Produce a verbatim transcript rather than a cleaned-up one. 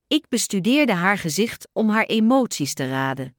Ik bestudeerde haar gezicht om haar emoties te raden.